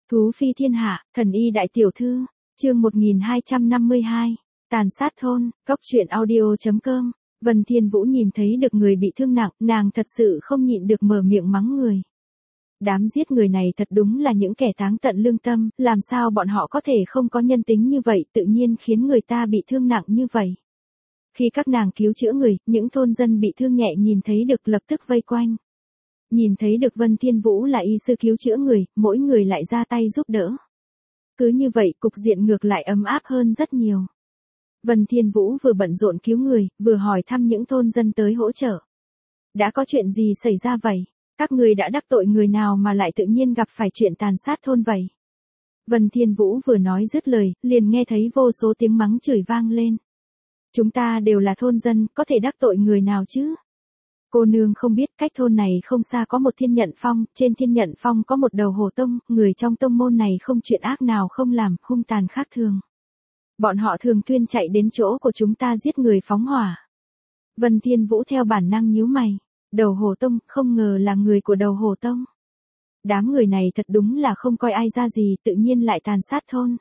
Thú phi thiên hạ, thần y đại tiểu thư, chương 1252, tàn sát thôn, cóc truyện audio.com. Vân Thiên Vũ nhìn thấy được người bị thương nặng, nàng thật sự không nhịn được mở miệng mắng người. Đám giết người này thật đúng là những kẻ táng tận lương tâm, làm sao bọn họ có thể không có nhân tính như vậy, tự nhiên khiến người ta bị thương nặng như vậy. Khi các nàng cứu chữa người, những thôn dân bị thương nhẹ nhìn thấy được lập tức vây quanh. Nhìn thấy được Vân Thiên Vũ là y sư cứu chữa người, mỗi người lại ra tay giúp đỡ. Cứ như vậy cục diện ngược lại ấm áp hơn rất nhiều. Vân Thiên Vũ vừa bận rộn cứu người, vừa hỏi thăm những thôn dân tới hỗ trợ. Đã có chuyện gì xảy ra vậy? Các người đã đắc tội người nào mà lại tự nhiên gặp phải chuyện tàn sát thôn vậy? Vân Thiên Vũ vừa nói dứt lời, liền nghe thấy vô số tiếng mắng chửi vang lên. Chúng ta đều là thôn dân, có thể đắc tội người nào chứ? Cô nương không biết cách thôn này không xa có một thiên nhận phong, trên thiên nhận phong có một đầu hồ tông, người trong tông môn này không chuyện ác nào không làm, hung tàn khác thường. Bọn họ thường xuyên chạy đến chỗ của chúng ta giết người phóng hỏa. Vân Thiên Vũ theo bản năng nhíu mày, đầu hồ tông, không ngờ là người của đầu hồ tông. Đám người này thật đúng là không coi ai ra gì, tự nhiên lại tàn sát thôn.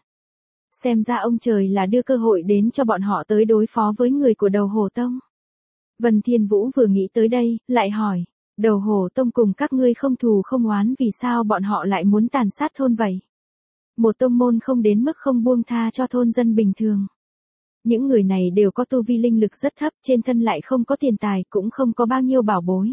Xem ra ông trời là đưa cơ hội đến cho bọn họ tới đối phó với người của đầu hồ tông. Vân Thiên Vũ vừa nghĩ tới đây, lại hỏi, đầu hồ tông cùng các ngươi không thù không oán vì sao bọn họ lại muốn tàn sát thôn vậy? Một tông môn không đến mức không buông tha cho thôn dân bình thường. Những người này đều có tu vi linh lực rất thấp, trên thân lại không có tiền tài, cũng không có bao nhiêu bảo bối.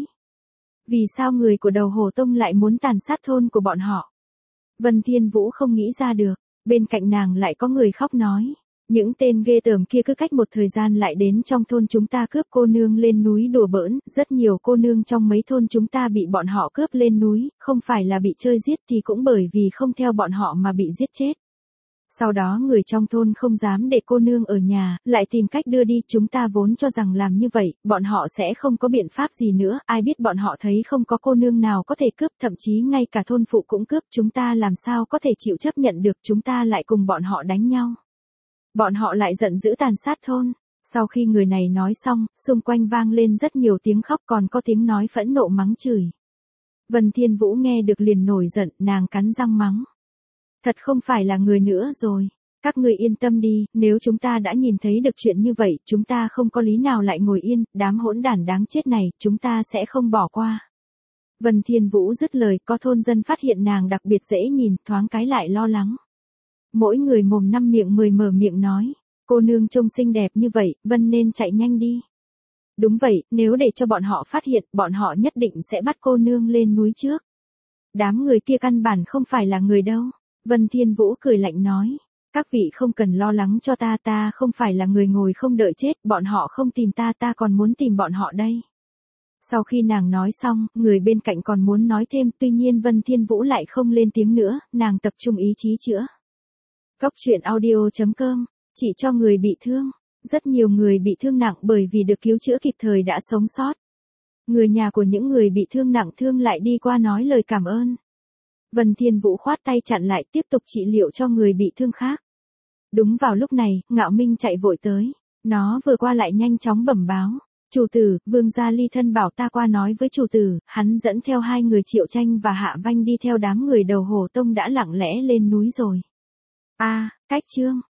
Vì sao người của đầu hồ tông lại muốn tàn sát thôn của bọn họ? Vân Thiên Vũ không nghĩ ra được, bên cạnh nàng lại có người khóc nói. Những tên ghê tởm kia cứ cách một thời gian lại đến trong thôn chúng ta cướp cô nương lên núi đùa bỡn, rất nhiều cô nương trong mấy thôn chúng ta bị bọn họ cướp lên núi, không phải là bị chơi giết thì cũng bởi vì không theo bọn họ mà bị giết chết. Sau đó người trong thôn không dám để cô nương ở nhà, lại tìm cách đưa đi, chúng ta vốn cho rằng làm như vậy, bọn họ sẽ không có biện pháp gì nữa, ai biết bọn họ thấy không có cô nương nào có thể cướp, thậm chí ngay cả thôn phụ cũng cướp, chúng ta làm sao có thể chịu chấp nhận được, chúng ta lại cùng bọn họ đánh nhau. Bọn họ lại giận dữ tàn sát thôn. Sau khi người này nói xong, xung quanh vang lên rất nhiều tiếng khóc còn có tiếng nói phẫn nộ mắng chửi. Vân Thiên Vũ nghe được liền nổi giận, nàng cắn răng mắng. Thật không phải là người nữa rồi. Các người yên tâm đi, nếu chúng ta đã nhìn thấy được chuyện như vậy, chúng ta không có lý nào lại ngồi yên, đám hỗn đản đáng chết này, chúng ta sẽ không bỏ qua. Vân Thiên Vũ dứt lời, có thôn dân phát hiện nàng đặc biệt dễ nhìn, thoáng cái lại lo lắng. Mỗi người mồm năm miệng 10 mở miệng nói, cô nương trông xinh đẹp như vậy, Vân nên chạy nhanh đi. Đúng vậy, nếu để cho bọn họ phát hiện, bọn họ nhất định sẽ bắt cô nương lên núi trước. Đám người kia căn bản không phải là người đâu. Vân Thiên Vũ cười lạnh nói, các vị không cần lo lắng cho ta, ta không phải là người ngồi không đợi chết, bọn họ không tìm ta, ta còn muốn tìm bọn họ đây. Sau khi nàng nói xong, người bên cạnh còn muốn nói thêm, tuy nhiên Vân Thiên Vũ lại không lên tiếng nữa, nàng tập trung ý chí chữa. Cóc truyện audio.com, chỉ cho người bị thương. Rất nhiều người bị thương nặng bởi vì được cứu chữa kịp thời đã sống sót. Người nhà của những người bị thương nặng thương lại đi qua nói lời cảm ơn. Vân Thiên Vũ khoát tay chặn lại tiếp tục trị liệu cho người bị thương khác. Đúng vào lúc này, Ngạo Minh chạy vội tới. Nó vừa qua lại nhanh chóng bẩm báo. Chủ tử, Vương gia ly thân bảo ta qua nói với chủ tử, hắn dẫn theo 2 người Triệu Tranh và Hạ Vanh đi theo đám người đầu hồ tông đã lặng lẽ lên núi rồi. Cách chương